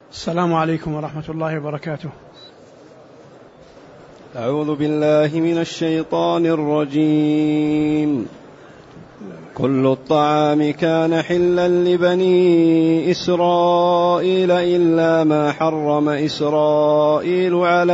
السلام عليكم ورحمة الله وبركاته. أعوذ بالله من الشيطان الرجيم. كل الطعام كان حلا لبني إسرائيل إلا ما حرم إسرائيل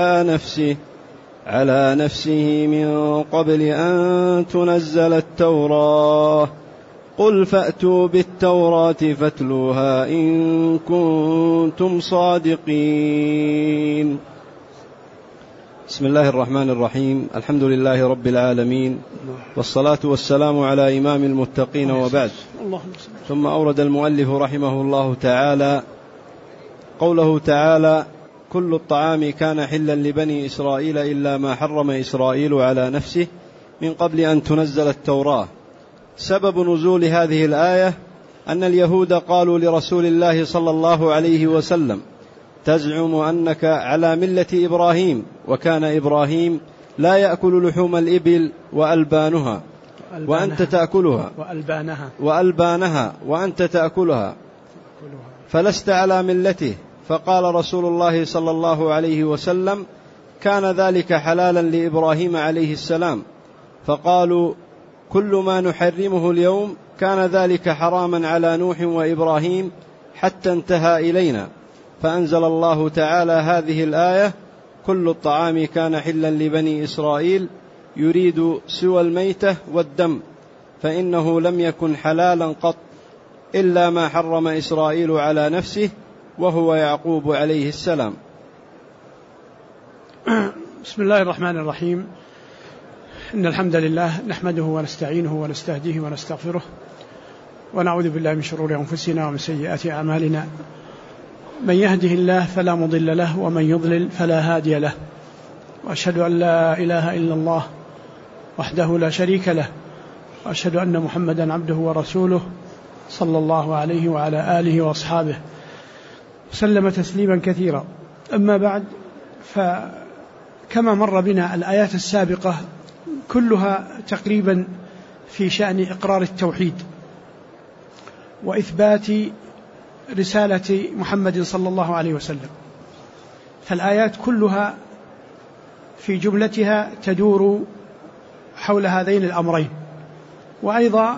على نفسه من قبل أن تنزل التوراة. قل فأتوا بالتوراة فاتلوها إن كنتم صادقين. بسم الله الرحمن الرحيم. الحمد لله رب العالمين، والصلاة والسلام على إمام المتقين، وبعد. ثم أورد المؤلف رحمه الله تعالى قوله تعالى: كل الطعام كان حلا لبني إسرائيل إلا ما حرم إسرائيل على نفسه من قبل أن تنزل التوراة. سبب نزول هذه الآية أن اليهود قالوا لرسول الله صلى الله عليه وسلم: تزعم أنك على ملة إبراهيم، وكان إبراهيم لا يأكل لحوم الإبل وألبانها وأنت تأكلها وأنت تأكلها، فلست على ملته. فقال رسول الله صلى الله عليه وسلم: كان ذلك حلالا لإبراهيم عليه السلام. فقالوا: كل ما نحرمه اليوم كان ذلك حراما على نوح وإبراهيم حتى انتهى إلينا. فأنزل الله تعالى هذه الآية: كل الطعام كان حلا لبني إسرائيل، يريد سوى الميتة والدم، فإنه لم يكن حلالا قط إلا ما حرم إسرائيل على نفسه وهو يعقوب عليه السلام. بسم الله الرحمن الرحيم. إن الحمد لله نحمده ونستعينه ونستهديه ونستغفره، ونعوذ بالله من شرور أنفسنا ومن سيئات أعمالنا. من يهده الله فلا مضل له، ومن يضلل فلا هادي له. وأشهد أن لا إله إلا الله وحده لا شريك له، وأشهد أن محمدا عبده ورسوله صلى الله عليه وعلى آله وأصحابه سلم تسليما كثيرا. أما بعد، فكما مر بنا الآيات السابقة كلها تقريبا في شأن إقرار التوحيد وإثبات رسالة محمد صلى الله عليه وسلم، فالآيات كلها في جملتها تدور حول هذين الأمرين. وأيضا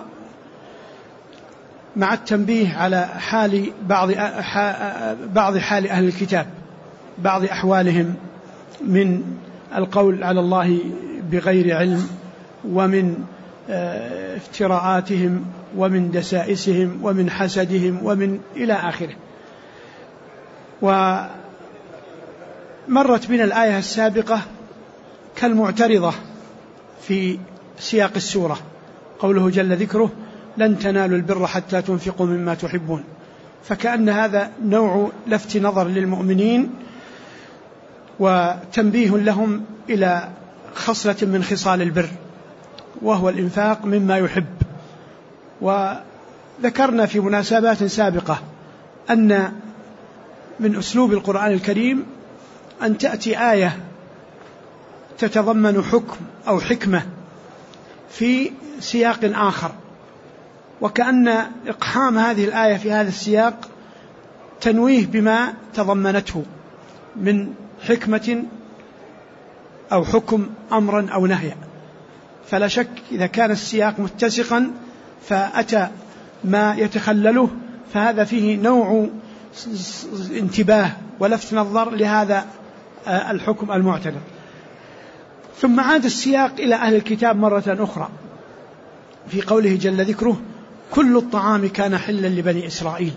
مع التنبيه على حال بعض حال أهل الكتاب، بعض أحوالهم من القول على الله بغير علم، ومن افتراءاتهم، ومن دسائسهم، ومن حسدهم، ومن إلى آخره. ومرت بنا الآية السابقة كالمعترضة في سياق السورة، قوله جل ذكره: لن تنالوا البر حتى تنفقوا مما تحبون. فكأن هذا نوع لفت نظر للمؤمنين وتنبيه لهم إلى خصلة من خصال البر، وهو الإنفاق مما يحب. وذكرنا في مناسبات سابقة أن من أسلوب القرآن الكريم أن تأتي آية تتضمن حكم أو حكمة في سياق آخر، وكأن إقحام هذه الآية في هذا السياق تنويه بما تضمنته من حكمة أو حكم أمرا أو نهيا. فلا شك إذا كان السياق متسقا فأتى ما يتخلله، فهذا فيه نوع انتباه ولفت نظر لهذا الحكم المعتبر. ثم عاد السياق إلى أهل الكتاب مرة أخرى في قوله جل ذكره: كل الطعام كان حلا لبني إسرائيل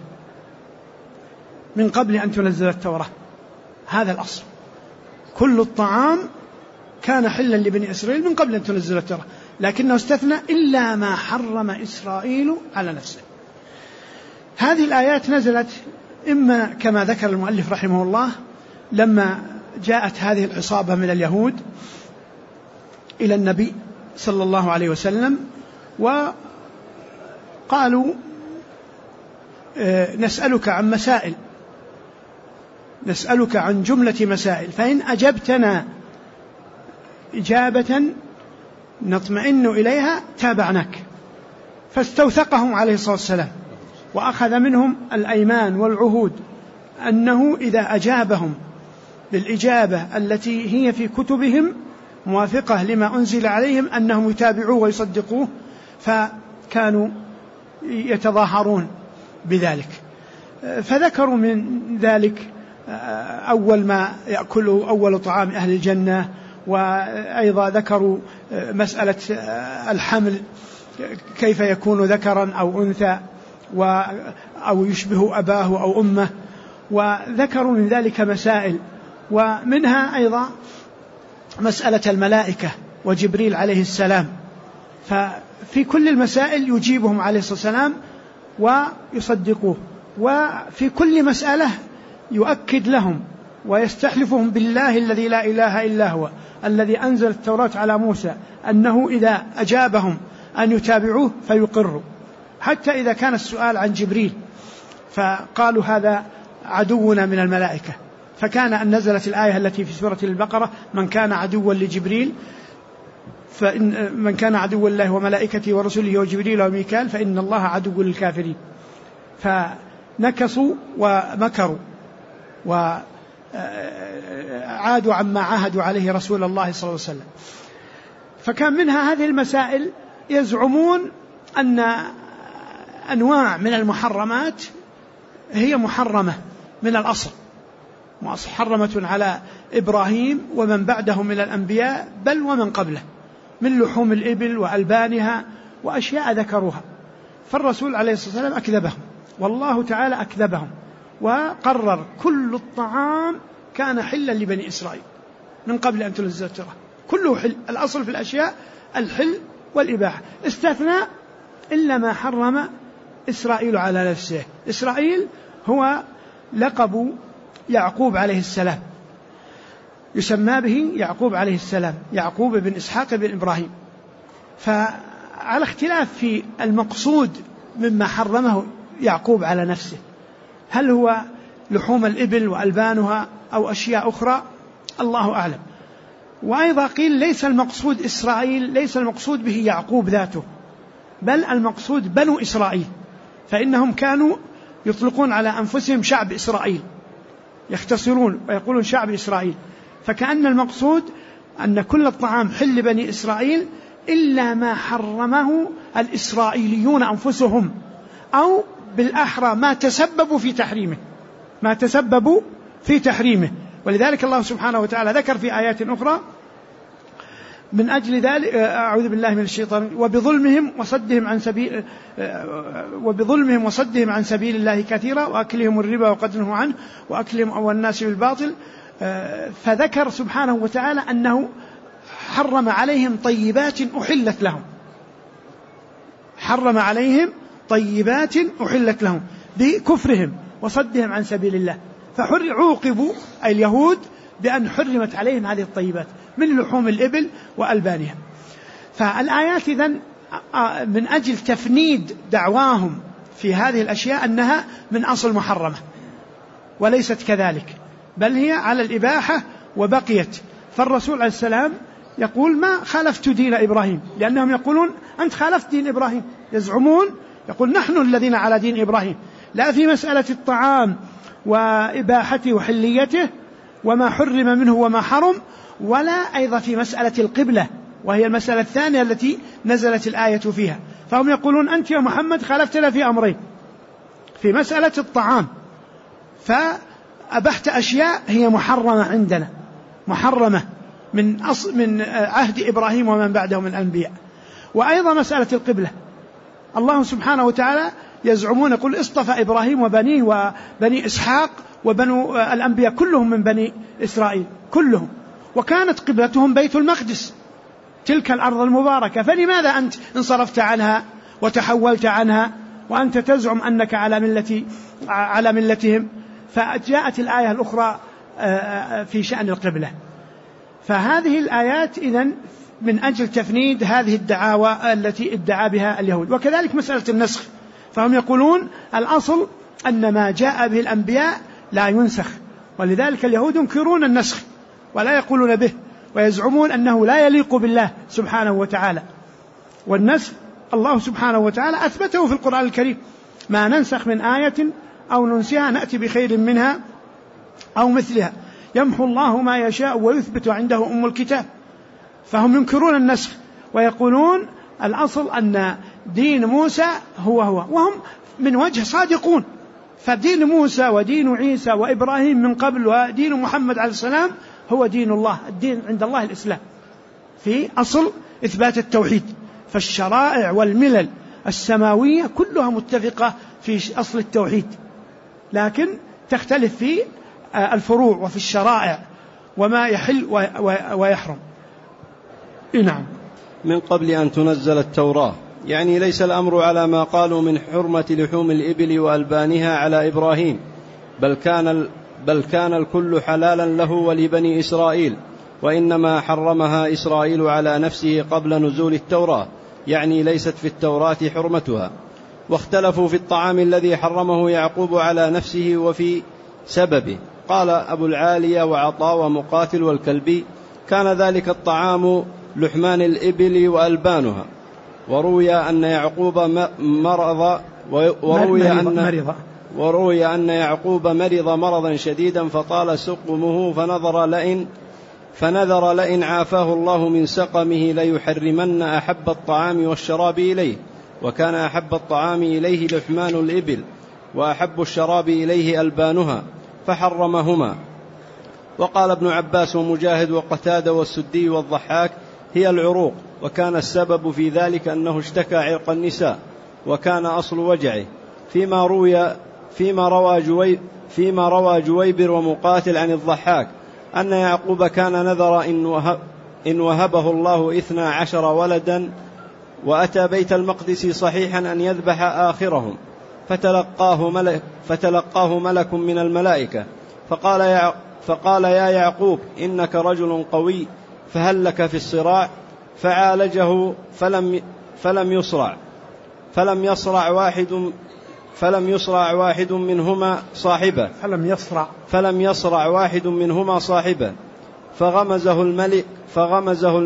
من قبل أن تنزل التوراة. هذا الأصل، كل الطعام كان حلا لبني إسرائيل من قبل أن تنزل التوراة، لكنه استثنى إلا ما حرم إسرائيل على نفسه. هذه الآيات نزلت إما كما ذكر المؤلف رحمه الله لما جاءت هذه العصابة من اليهود إلى النبي صلى الله عليه وسلم وقالوا: نسألك عن مسائل، نسألك عن جملة مسائل، فإن أجبتنا إجابة نطمئن إليها تابعناك. فاستوثقهم عليه الصلاة والسلام وأخذ منهم الأيمان والعهود أنه إذا أجابهم بالإجابة التي هي في كتبهم موافقة لما أنزل عليهم أنهم يتابعوه ويصدقوه، فكانوا يتظاهرون بذلك. فذكروا من ذلك أول ما يأكله أول طعام أهل الجنة، وأيضا ذكروا مسألة الحمل كيف يكون ذكرا أو أنثى أو يشبه أباه أو أمه، وذكروا من ذلك مسائل، ومنها أيضا مسألة الملائكة وجبريل عليه السلام. ففي كل المسائل يجيبهم عليه الصلاة والسلام ويصدقوه، وفي كل مسألة يؤكد لهم ويستحلفهم بالله الذي لا إله إلا هو الذي أنزل التوراة على موسى أنه إذا أجابهم أن يتابعوه فيقروا، حتى إذا كان السؤال عن جبريل فقالوا هذا عدونا من الملائكة، فكان أن نزلت الآية التي في سورة البقرة من كان عدوا لجبريل فإن من كان عدوا لله وملائكته ورسله وجبريل وميكال فإن الله عدو للكافرين. فنكصوا ومكروا وعادوا عما عاهدوا عليه رسول الله صلى الله عليه وسلم. فكان منها هذه المسائل يزعمون أن أنواع من المحرمات هي محرمة من الأصل، محرمة على إبراهيم ومن بعده من الأنبياء بل ومن قبله من لحوم الإبل وألبانها وأشياء ذكروها، فالرسول عليه الصلاة والسلام أكذبهم والله تعالى أكذبهم، وقرر كل الطعام كان حلا لبني إسرائيل من قبل أن تنزل التوراة، كله حل. الأصل في الأشياء الحل والإباحة، استثناء إلا ما حرم إسرائيل على نفسه. إسرائيل هو لقب يعقوب عليه السلام، يسمى به يعقوب عليه السلام، يعقوب بن إسحاق بن إبراهيم. فعلى اختلاف في المقصود مما حرمه يعقوب على نفسه، هل هو لحوم الإبل وألبانها أو أشياء أخرى، الله أعلم. وأيضا قيل ليس المقصود إسرائيل، ليس المقصود به يعقوب ذاته، بل المقصود بنو إسرائيل، فإنهم كانوا يطلقون على أنفسهم شعب إسرائيل، يختصرون ويقولون شعب إسرائيل، فكأن المقصود أن كل الطعام حل بني إسرائيل إلا ما حرمه الإسرائيليون أنفسهم، أو بالأحرى ما تسببوا في تحريمه. ولذلك الله سبحانه وتعالى ذكر في آيات أخرى من أجل ذلك، أعوذ بالله من الشيطان، وبظلمهم وصدهم عن سبيل الله كثيرا وأكلهم الربا وقد نهوا عنه وأكلهم أموال الناس بالباطل. فذكر سبحانه وتعالى أنه حرم عليهم طيبات أحلت لهم، حرم عليهم طيبات أحلت لهم بكفرهم وصدهم عن سبيل الله، فعوقبوا اليهود بأن حرمت عليهم هذه الطيبات من لحوم الإبل وألبانها. فالآيات إذن من أجل تفنيد دعواهم في هذه الأشياء أنها من أصل محرمة، وليست كذلك، بل هي على الإباحة وبقيت. فالرسول عليه السلام يقول ما خالفت دين إبراهيم، لأنهم يقولون أنت خالفت دين إبراهيم، يزعمون يقول نحن الذين على دين إبراهيم، لا في مسألة الطعام وإباحته وحليته وما حرم منه وما حرم، ولا أيضا في مسألة القبلة، وهي المسألة الثانية التي نزلت الآية فيها. فهم يقولون أنت يا محمد خالفتنا في أمرين، في مسألة الطعام فأبحت أشياء هي محرمة عندنا، محرمة من عهد إبراهيم ومن بعده من الأنبياء، وأيضا مسألة القبلة. الله سبحانه وتعالى يزعمون يقول اصطفى إبراهيم وبنيه وبني إسحاق وبنو الأنبياء كلهم من بني إسرائيل كلهم، وكانت قبلتهم بيت المقدس تلك الأرض المباركة، فلماذا أنت انصرفت عنها وتحولت عنها وأنت تزعم أنك على ملتهم؟ فجاءت الآية الأخرى في شأن القبلة. فهذه الآيات إذن من أجل تفنيد هذه الدعاوى التي ادعى بها اليهود. وكذلك مسألة النسخ، فهم يقولون الأصل أن ما جاء به الأنبياء لا ينسخ، ولذلك اليهود ينكرون النسخ ولا يقولون به، ويزعمون أنه لا يليق بالله سبحانه وتعالى. والنسخ الله سبحانه وتعالى أثبته في القرآن الكريم، ما ننسخ من آية أو ننسها نأتي بخير منها أو مثلها، يمحو الله ما يشاء ويثبت عنده أم الكتاب. فهم ينكرون النسخ ويقولون الأصل أن دين موسى هو وهم من وجه صادقون. فدين موسى ودين عيسى وإبراهيم من قبل ودين محمد عليه السلام هو دين الله، الدين عند الله الإسلام في أصل إثبات التوحيد. فالشرائع والملل السماوية كلها متفقة في أصل التوحيد، لكن تختلف في الفروع وفي الشرائع وما يحل ويحرم. نعم. من قبل أن تنزل التوراة، يعني ليس الأمر على ما قالوا من حرمة لحوم الإبل وألبانها على إبراهيم، بل كان الكل حلالا له ولبني إسرائيل، وإنما حرمها إسرائيل على نفسه قبل نزول التوراة، يعني ليست في التوراة حرمتها. واختلفوا في الطعام الذي حرمه يعقوب على نفسه وفي سببه. قال أبو العالية وعطاء ومقاتل والكلبي: كان ذلك الطعام لحمان الإبل وألبانها. وروي أن يعقوب مرض مرضا شديدا فطال سقمه، فنذر لئن عافاه الله من سقمه ليحرمن أحب الطعام والشراب إليه، وكان أحب الطعام إليه لحمان الإبل وأحب الشراب إليه ألبانها، فحرمهما. وقال ابن عباس ومجاهد وقتادة والسدي والضحاك: هي العروق، وكان السبب في ذلك أنه اشتكى عرق النساء، وكان أصل وجعه. فيما روى جويبر ومقاتل عن الضحاك أن يعقوب كان نذر إن وهبه الله 12 ولدا، وأتى بيت المقدس صحيحا أن يذبح آخرهم، فتلقاه ملك من الملائكة فقال: يا يعقوب إنك رجل قوي، فهل لك في الصراع؟ فعالجه فلم يصرع واحد منهما صاحبه فغمزه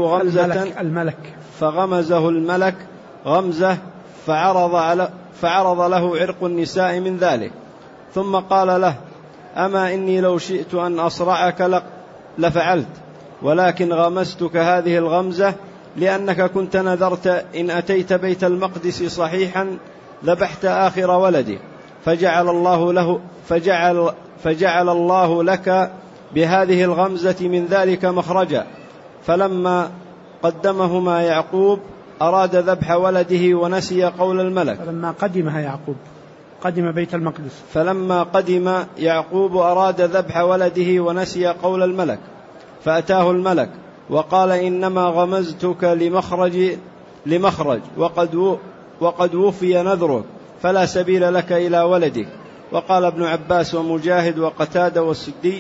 الملك غمزة فعرض له عرق النساء من ذلك، ثم قال له: أما إني لو شئت أن أصرعك لفعلت، ولكن غمزتك هذه الغمزة لأنك كنت نذرت إن أتيت بيت المقدس صحيحا ذبحت آخر ولدي، فجعل الله لك بهذه الغمزة من ذلك مخرجا. فلما قدمهما يعقوب أراد ذبح ولده ونسي قول الملك. فلما قدم يعقوب أراد ذبح ولده ونسي قول الملك، فأتاه الملك وقال: إنما غمزتك لمخرج وقد وفي نذرك، فلا سبيل لك إلى ولدك. وقال ابن عباس ومجاهد وقتادة والسدي: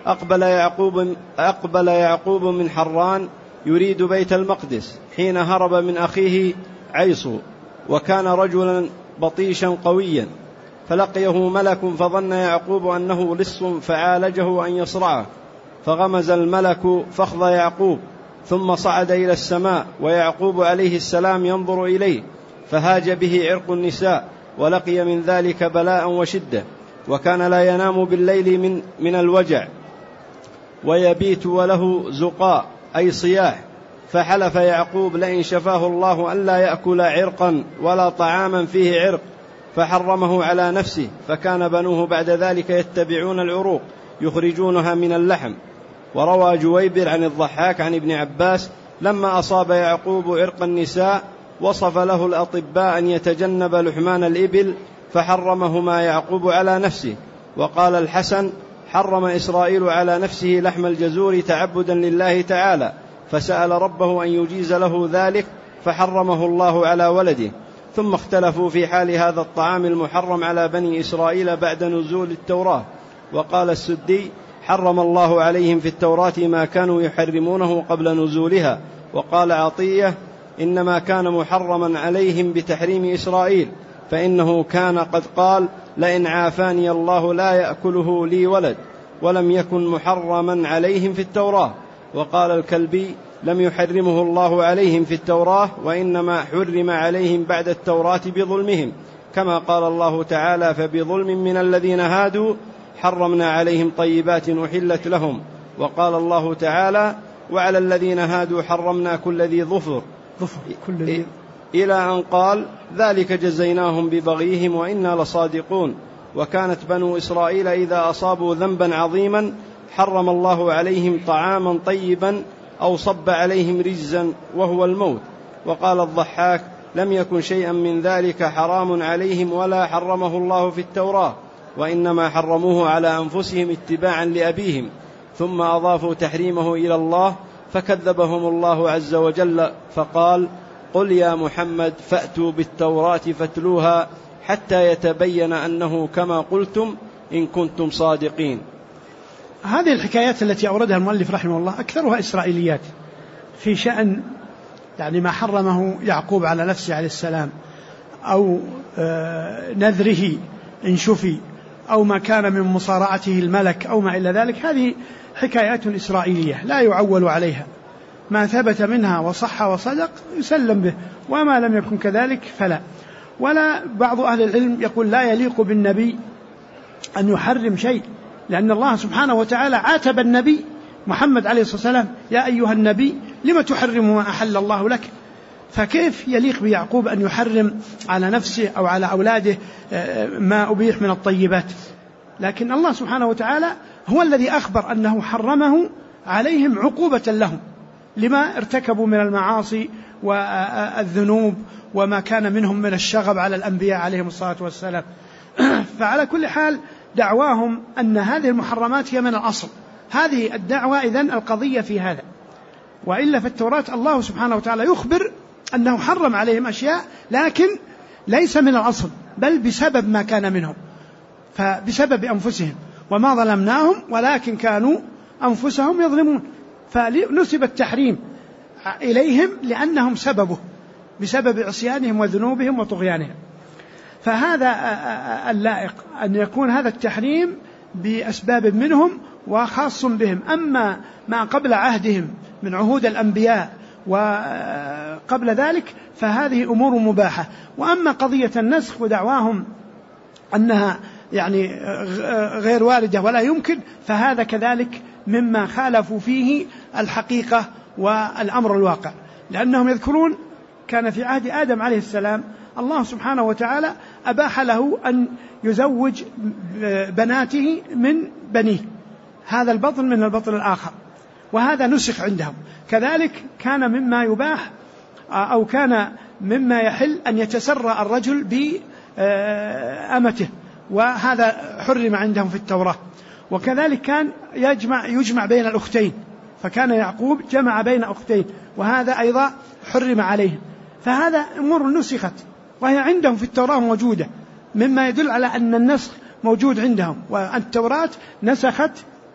أقبل يعقوب من حران يريد بيت المقدس حين هرب من أخيه عيصو، وكان رجلا بطيشا قويا، فلقيه ملك فظن يعقوب أنه لص فعالجه أن يصرعه، فغمز الملك فخذ يعقوب، ثم صعد إلى السماء ويعقوب عليه السلام ينظر إليه، فهاج به عرق النساء، ولقي من ذلك بلاء وشدة، وكان لا ينام بالليل من الوجع، ويبيت وله زقاء أي صياح. فحلف يعقوب لئن شفاه الله أن لا يأكل عرقا ولا طعاما فيه عرق، فحرمه على نفسه، فكان بنوه بعد ذلك يتبعون العروق يخرجونها من اللحم. وروى جويبر عن الضحاك عن ابن عباس: لما أصاب يعقوب عرق النساء وصف له الأطباء أن يتجنب لحمان الإبل، فحرمهما يعقوب على نفسه. وقال الحسن: حرم إسرائيل على نفسه لحم الجزور تعبدا لله تعالى، فسأل ربه أن يجيز له ذلك، فحرمه الله على ولده. ثم اختلفوا في حال هذا الطعام المحرم على بني إسرائيل بعد نزول التوراة. وقال السدي: حرم الله عليهم في التوراة ما كانوا يحرمونه قبل نزولها. وقال عطية: إنما كان محرما عليهم بتحريم إسرائيل، فإنه كان قد قال: لئن عافاني الله لا يأكله لي ولد، ولم يكن محرما عليهم في التوراة. وقال الكلبي: لم يحرمه الله عليهم في التوراة، وإنما حرم عليهم بعد التوراة بظلمهم، كما قال الله تعالى: فبظلم من الذين هادوا حرمنا عليهم طيبات أحلت لهم. وقال الله تعالى: وعلى الذين هادوا حرمنا كل ذي ظفر إلى أن قال: ذلك جزيناهم ببغيهم وإنا لصادقون. وكانت بنو إسرائيل إذا أصابوا ذنبا عظيما حرم الله عليهم طعاما طيبا أو صب عليهم رجزا وهو الموت. وقال الضحاك: لم يكن شيئا من ذلك حرام عليهم ولا حرمه الله في التوراة، وإنما حرموه على أنفسهم اتباعا لأبيهم، ثم أضافوا تحريمه إلى الله فكذبهم الله عز وجل فقال: قل يا محمد فأتوا بالتوراة فاتلوها حتى يتبين أنه كما قلتم إن كنتم صادقين. هذه الحكايات التي أوردها المؤلف رحمه الله أكثرها إسرائيليات في شأن يعني ما حرمه يعقوب على نفسه عليه السلام، أو نذره إن شفي، أو ما كان من مصارعته الملك أو ما إلى ذلك. هذه حكايات إسرائيلية لا يعول عليها، ما ثبت منها وصح وصدق يسلم به، وما لم يكن كذلك فلا. ولا بعض أهل العلم يقول لا يليق بالنبي أن يحرم شيء، لأن الله سبحانه وتعالى عاتب النبي محمد عليه الصلاة والسلام: يا أيها النبي لم تحرم ما أحل الله لك. فكيف يليق بيعقوب أن يحرم على نفسه أو على أولاده ما أبيح من الطيبات؟ لكن الله سبحانه وتعالى هو الذي أخبر أنه حرمه عليهم عقوبة لهم لما ارتكبوا من المعاصي والذنوب وما كان منهم من الشغب على الأنبياء عليهم الصلاة والسلام. فعلى كل حال دعواهم أن هذه المحرمات هي من الأصل، هذه الدعوة إذن القضية في هذا. وإلا في التوراة الله سبحانه وتعالى يخبر أنه حرم عليهم أشياء لكن ليس من الأصل، بل بسبب ما كان منهم، فبسبب أنفسهم، وما ظلمناهم ولكن كانوا أنفسهم يظلمون، فنسب التحريم إليهم لأنهم سببه بسبب عصيانهم وذنوبهم وطغيانهم. فهذا اللائق أن يكون هذا التحريم بأسباب منهم وخاص بهم. أما ما قبل عهدهم من عهود الأنبياء وقبل ذلك فهذه أمور مباحة. وأما قضية النسخ ودعواهم أنها يعني غير واردة ولا يمكن، فهذا كذلك مما خالفوا فيه الحقيقة والأمر الواقع، لأنهم يذكرون كان في عهد آدم عليه السلام الله سبحانه وتعالى أباح له أن يزوج بناته من بنيه، هذا البطن من البطن الآخر، وهذا نسخ عندهم. كذلك كان مما يباح أو كان مما يحل أن يتسرى الرجل بأمته، وهذا حرم عندهم في التوراة. وكذلك كان يجمع بين الأختين، فكان يعقوب جمع بين أختين، وهذا أيضا حرم عليهم. فهذا أمور نسخت وهي عندهم في التوراة موجودة، مما يدل على أن النسخ موجود عندهم، والتوراة نسخت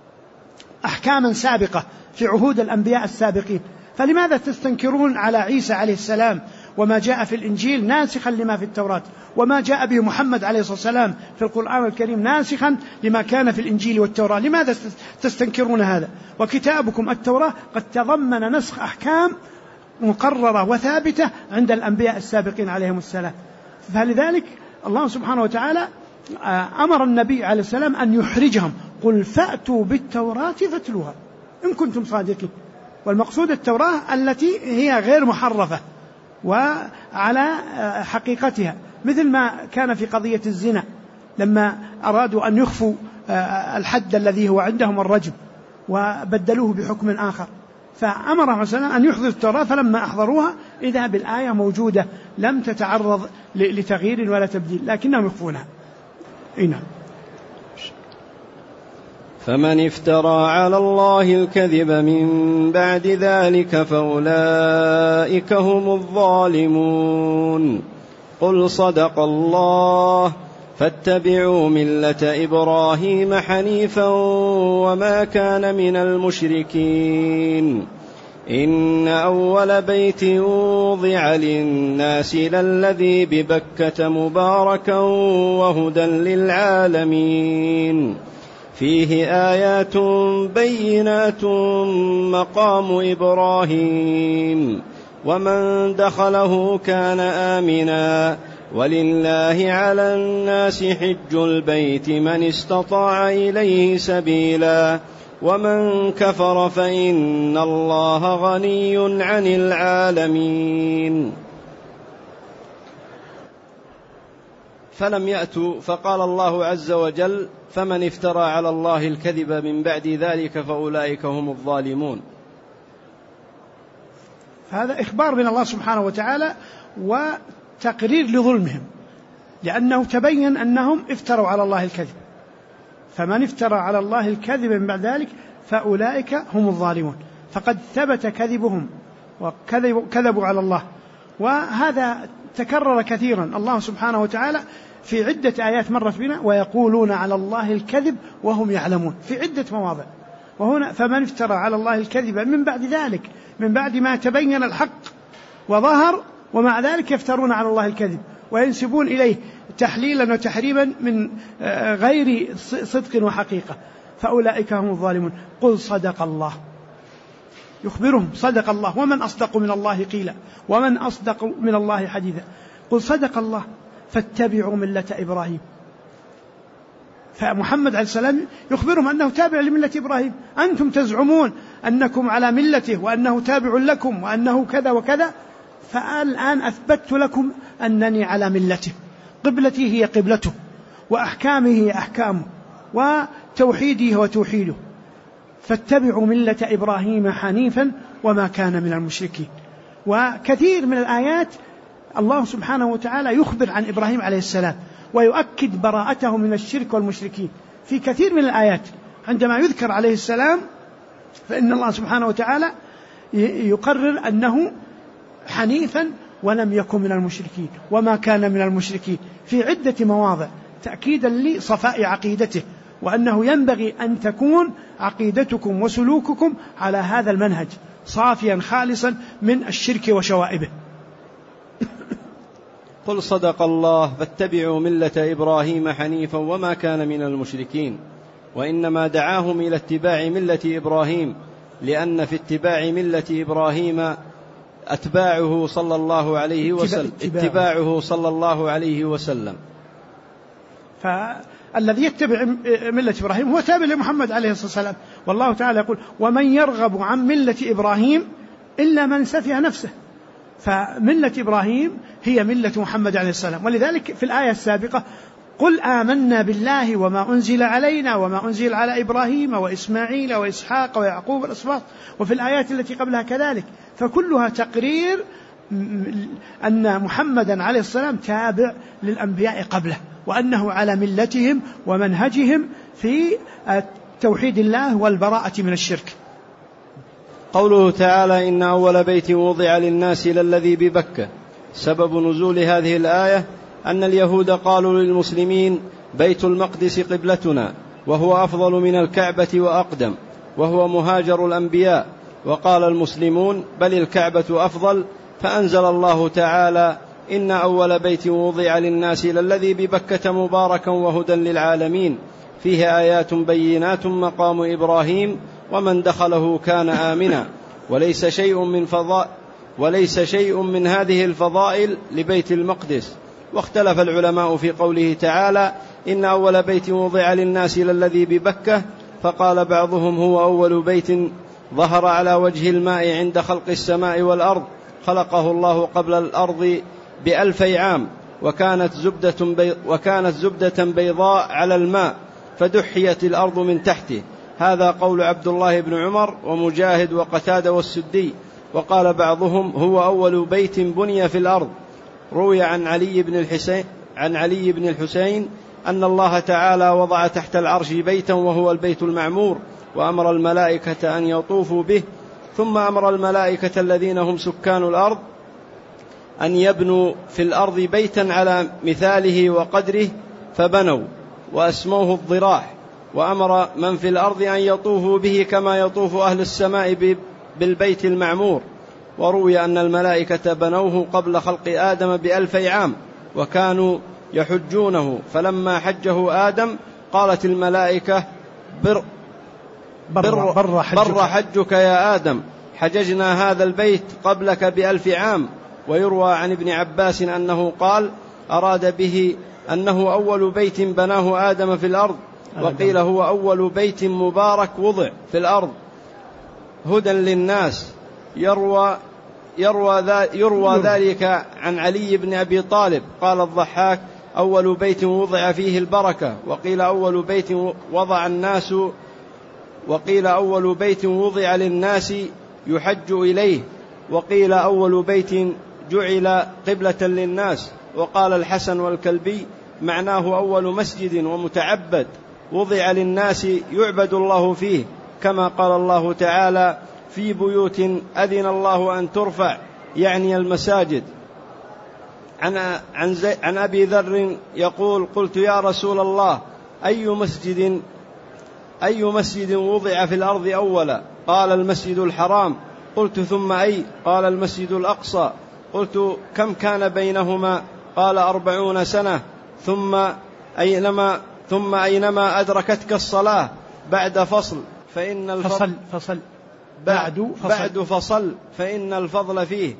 أحكاما سابقة في عهود الأنبياء السابقين. فلماذا تستنكرون على عيسى عليه السلام وما جاء في الإنجيل ناسخا لما في التوراة، وما جاء به محمد عليه الصلاة والسلام في القرآن الكريم ناسخا لما كان في الإنجيل والتوراة؟ لماذا تستنكرون هذا؟ وكتابكم التوراة قد تضمن نسخ أحكام مقررة وثابتة عند الأنبياء السابقين عليهم السلام. فلذلك الله سبحانه وتعالى أمر النبي عليه السلام أن يحرجهم: قل فأتوا بالتوراة فاتلوها إن كنتم صادقين. والمقصود التوراة التي هي غير محرفة وعلى حقيقتها، مثل ما كان في قضية الزنا لما أرادوا أن يخفوا الحد الذي هو عندهم الرجم وبدلوه بحكم آخر، فأمرهم السلام أن يحضروا التوراة، فلما أحضروها إذا بالآية موجودة لم تتعرض لتغيير ولا تبديل، لكنهم يخفونها. نعم. فمن افترى على الله الكذب من بعد ذلك فأولئك هم الظالمون. قل صدق الله فاتبعوا ملة إبراهيم حنيفا وما كان من المشركين. إن أول بيت وضع للناس للذي ببكة مباركا وهدى للعالمين، فيه آيات بينات مقام إبراهيم ومن دخله كان آمنا ولله على الناس حج البيت من استطاع إليه سبيلا ومن كفر فإن الله غني عن العالمين. فلم يأتوا، فقال الله عز وجل: فمن افترى على الله الكذب من بعد ذلك فأولئك هم الظالمون. هذا إخبار من الله سبحانه وتعالى وتقرير لظلمهم، لأنه تبين أنهم افتروا على الله الكذب، فمن افترى على الله الكذب من بعد ذلك فأولئك هم الظالمون، فقد ثبت كذبهم وكذبوا على الله. وهذا تكرر كثيرا، الله سبحانه وتعالى في عدة آيات مرت بنا: ويقولون على الله الكذب وهم يعلمون، في عدة مواضع. وهنا فمن افترى على الله الكذب من بعد ذلك، من بعد ما تبين الحق وظهر، ومع ذلك يفترون على الله الكذب وينسبون إليه تحليلا وتحريما من غير صدق وحقيقة، فأولئك هم الظالمون. قل صدق الله، يخبرهم صدق الله، ومن أصدق من الله قيلا ومن أصدق من الله حديثا. قل صدق الله فاتبعوا ملة إبراهيم. فمحمد عليه السلام يخبرهم أنه تابع لملة إبراهيم، أنتم تزعمون أنكم على ملته وأنه تابع لكم وأنه كذا وكذا، فالآن أثبتت لكم أنني على ملته، قبلتي هي قبلته، وأحكامه هي أحكامه، وتوحيدي هو توحيده، فاتبعوا ملة إبراهيم حنيفا وما كان من المشركين. وكثير من الآيات الله سبحانه وتعالى يخبر عن إبراهيم عليه السلام ويؤكد براءته من الشرك والمشركين في كثير من الآيات. عندما يذكر عليه السلام فإن الله سبحانه وتعالى يقرر أنه حنيفا ولم يكن من المشركين وما كان من المشركين في عدة مواضع، تأكيدا لصفاء عقيدته، وأنه ينبغي أن تكون عقيدتكم وسلوككم على هذا المنهج صافيا خالصا من الشرك وشوائبه. قل صدق الله فاتبعوا ملة إبراهيم حنيفا وما كان من المشركين. وإنما دعاهم إلى اتباع ملة إبراهيم، لأن في اتباع ملة إبراهيم اتباعه صلى الله عليه وسلم. فالذي يتبع ملة إبراهيم هو تابع لمحمد عليه الصلاة والسلام، والله تعالى يقول: ومن يرغب عن ملة إبراهيم إلا من سفه نفسه. فملة إبراهيم هي ملة محمد عليه السلام. ولذلك في الآية السابقة: قل آمنا بالله وما أنزل علينا وما أنزل على إبراهيم وإسماعيل وإسحاق ويعقوب الأسباط. وفي الآيات التي قبلها كذلك، فكلها تقرير أن محمدا عليه السلام تابع للأنبياء قبله، وأنه على ملتهم ومنهجهم في توحيد الله والبراءة من الشرك. قوله تعالى: إن أول بيت وضع للناس للذي ببكة. سبب نزول هذه الآية أن اليهود قالوا للمسلمين: بيت المقدس قبلتنا، وهو أفضل من الكعبة وأقدم، وهو مهاجر الأنبياء. وقال المسلمون: بل الكعبة أفضل. فأنزل الله تعالى: إن أول بيت وضع للناس للذي ببكة مباركا وهدى للعالمين، فيه آيات بينات مقام إبراهيم ومن دخله كان آمنا. وليس شيء من هذه الفضائل لبيت المقدس. واختلف العلماء في قوله تعالى: إن أول بيت وضع للناس للذي ببكة، فقال بعضهم: هو أول بيت ظهر على وجه الماء عند خلق السماء والأرض، خلقه الله قبل الأرض ب2000 عام، وكانت زبدة بيضاء على الماء فدحيت الأرض من تحته. هذا قول عبد الله بن عمر ومجاهد وقتادة والسدي. وقال بعضهم: هو أول بيت بني في الأرض. روي عن علي بن الحسين أن الله تعالى وضع تحت العرش بيتا وهو البيت المعمور، وأمر الملائكة أن يطوفوا به، ثم أمر الملائكة الذين هم سكان الأرض أن يبنوا في الأرض بيتا على مثاله وقدره، فبنوا وأسموه الضراح، وأمر من في الأرض أن يطوفوا به كما يطوف أهل السماء بالبيت المعمور. وروي أن الملائكة بنوه قبل خلق آدم ب2000 عام، وكانوا يحجونه، فلما حجه آدم قالت الملائكة: بر حجك يا آدم، حججنا هذا البيت قبلك ب1000 عام. ويروى عن ابن عباس أنه قال: أراد به أنه أول بيت بناه آدم في الأرض، وقيل هو أول بيت مبارك وضع في الأرض هدى للناس. يروى ذلك عن علي بن أبي طالب. قال الضحاك: أول بيت وضع فيه البركة. وقيل أول بيت وضع للناس يحج إليه. وقيل أول بيت جعل قبلة للناس. وقال الحسن والكلبي: معناه أول مسجد ومتعبد وضع للناس يعبد الله فيه، كما قال الله تعالى: في بيوت أذن الله أن ترفع، يعني المساجد. عن أبي ذر يقول: قلت يا رسول الله، أي مسجد وضع في الأرض أولا؟ قال: المسجد الحرام. قلت: ثم أي؟ قال: المسجد الأقصى. قلت: كم كان بينهما؟ قال: 40 سنة. ثم أينما أدركتك الصلاة بعد فصل فإن فإن الفضل فيه.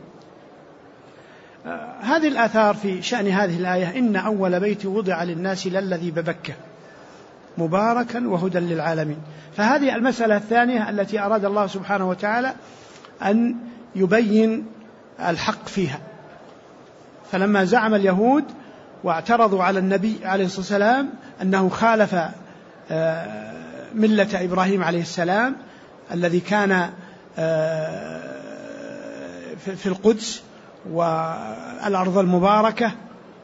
هذه الآثار في شأن هذه الآية: إن أول بيت وضع للناس للذي ببكة مباركا وهدى للعالمين. فهذه المسألة الثانية التي أراد الله سبحانه وتعالى أن يبين الحق فيها. فلما زعم اليهود واعترضوا على النبي عليه الصلاة والسلام أنه خالف ملة إبراهيم عليه السلام الذي كان في القدس والأرض المباركة،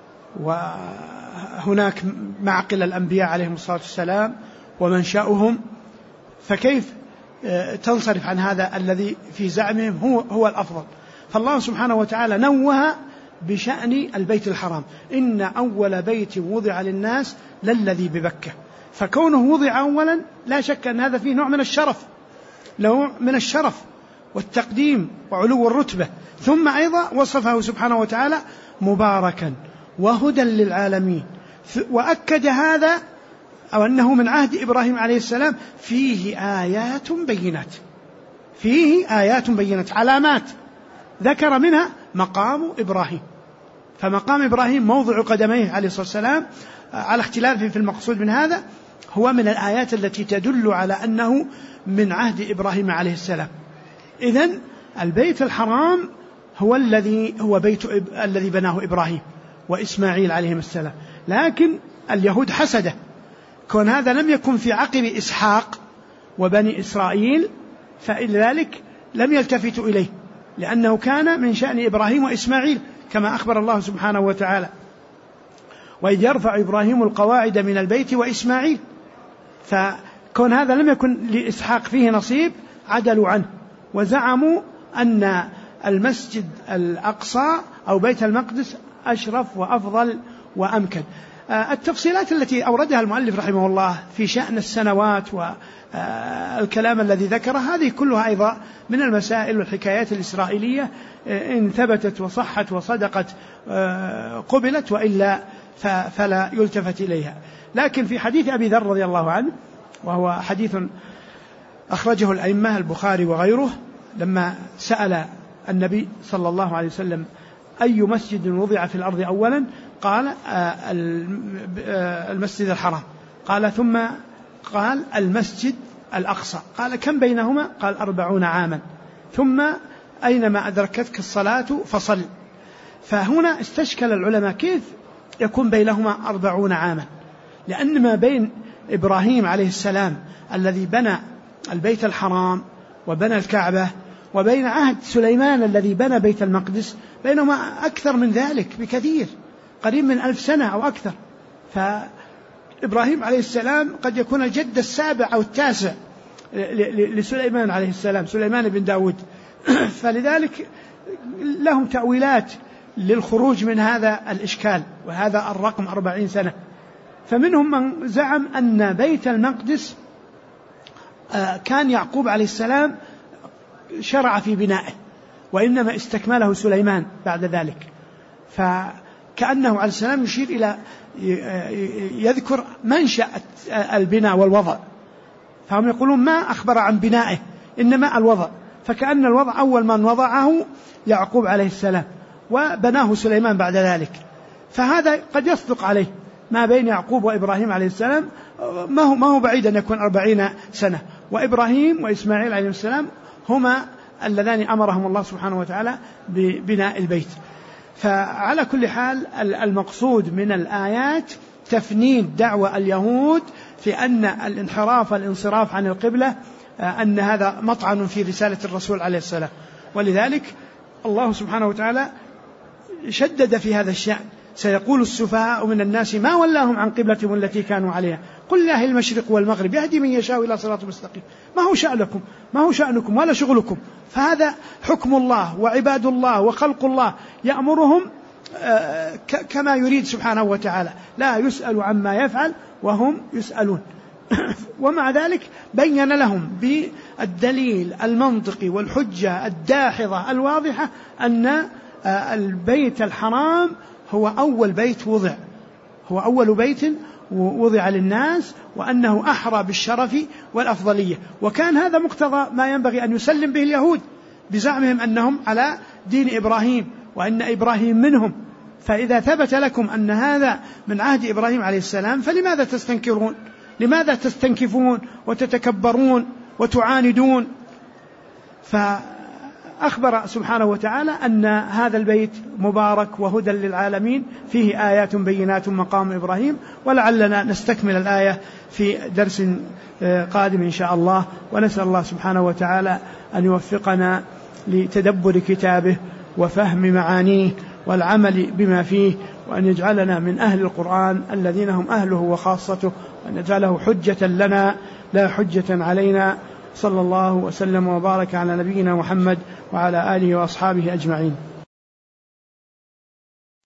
وهناك معقل الأنبياء عليهم الصلاة والسلام ومنشأهم، فكيف تنصرف عن هذا الذي في زعمهم هو الأفضل؟ فالله سبحانه وتعالى نوه بشأن البيت الحرام: إن أول بيت وضع للناس للذي ببكة. فكونه وضع أولا لا شك أن هذا فيه نوع من الشرف والتقديم وعلو الرتبة. ثم أيضا وصفه سبحانه وتعالى مباركا وهدى للعالمين، وأكد هذا أو أنه من عهد إبراهيم عليه السلام فيه آيات بينات، علامات ذكر منها مقام إبراهيم. فمقام إبراهيم موضع قدميه عليه الصلاة والسلام على اختلاف في المقصود من هذا، هو من الآيات التي تدل على أنه من عهد إبراهيم عليه السلام. إذن البيت الحرام هو الذي بناه إبراهيم وإسماعيل عليهم السلام. لكن اليهود حسده كون هذا لم يكن في عقب إسحاق وبني إسرائيل، فلذلك لم يلتفتوا إليه، لأنه كان من شأن إبراهيم وإسماعيل كما أخبر الله سبحانه وتعالى: وإذ يرفع إبراهيم القواعد من البيت وإسماعيل. فكون هذا لم يكن لإسحاق فيه نصيب عدلوا عنه وزعموا أن المسجد الأقصى أو بيت المقدس أشرف وأفضل وأمكن. التفصيلات التي أوردها المؤلف رحمه الله في شأن السنوات والكلام الذي ذكره، هذه كلها أيضا من المسائل والحكايات الإسرائيلية، إن ثبتت وصحت وصدقت قبلت، وإلا فلا يلتفت إليها. لكن في حديث أبي ذر رضي الله عنه، وهو حديث أخرجه الأئمة البخاري وغيره، لما سأل النبي صلى الله عليه وسلم أي مسجد وضع في الأرض أولا؟ قال المسجد الحرام. قال ثم قال المسجد الأقصى. قال كم بينهما؟ قال 40 عاما. ثم أينما أدركتك الصلاة فصل. فهنا استشكل العلماء كيف يكون بينهما 40 عاما، لأن ما بين إبراهيم عليه السلام الذي بنى البيت الحرام وبنى الكعبة وبين عهد سليمان الذي بنى بيت المقدس بينهما أكثر من ذلك بكثير، قريب من 1000 سنة أو أكثر. فإبراهيم عليه السلام قد يكون الجد السابع أو التاسع لسليمان عليه السلام، سليمان بن داود. فلذلك لهم تأويلات للخروج من هذا الإشكال وهذا الرقم 40 سنة. فمنهم من زعم أن بيت المقدس كان يعقوب عليه السلام شرع في بنائه، وإنما استكمله سليمان بعد ذلك. فكأنه عليه السلام يشير إلى يذكر منشأ البناء والوضع، فهم يقولون ما أخبر عن بنائه إنما الوضع، فكأن الوضع أول من وضعه يعقوب عليه السلام وبناه سليمان بعد ذلك. فهذا قد يصدق عليه ما بين يعقوب وإبراهيم عليه السلام، ما هو بعيد أن يكون 40 سنة. وإبراهيم وإسماعيل عليه السلام هما اللذان أمرهم الله سبحانه وتعالى ببناء البيت. فعلى كل حال المقصود من الآيات تفنيد دعوة اليهود في أن الانصراف عن القبلة أن هذا مطعن في رسالة الرسول عليه السلام. ولذلك الله سبحانه وتعالى شدد في هذا الشأن: سيقول السفهاء من الناس ما ولاهم عن قبلتهم التي كانوا عليها قل الله المشرق والمغرب يهدي من يشاء إلى صراط مستقيم. ما هو شأنكم ولا شغلكم، فهذا حكم الله وعباد الله وخلق الله يأمرهم كما يريد سبحانه وتعالى، لا يسأل عما يفعل وهم يسألون. ومع ذلك بين لهم بالدليل المنطقي والحجة الداحضة الواضحة أن البيت الحرام هو أول بيت وضع للناس، وأنه أحرى بالشرف والأفضلية. وكان هذا مقتضى ما ينبغي أن يسلم به اليهود بزعمهم أنهم على دين إبراهيم وأن إبراهيم منهم. فإذا ثبت لكم أن هذا من عهد إبراهيم عليه السلام فلماذا تستنكرون؟ لماذا تستنكفون وتتكبرون وتعاندون؟ فأخبر سبحانه وتعالى أن هذا البيت مبارك وهدى للعالمين فيه آيات بينات مقام إبراهيم. ولعلنا نستكمل الآية في درس قادم إن شاء الله، ونسأل الله سبحانه وتعالى أن يوفقنا لتدبر كتابه وفهم معانيه والعمل بما فيه، وأن يجعلنا من أهل القرآن الذين هم أهله وخاصته، وأن يجعله حجة لنا لا حجة علينا. صلى الله وسلم وبارك على نبينا محمد وعلى آله وأصحابه أجمعين.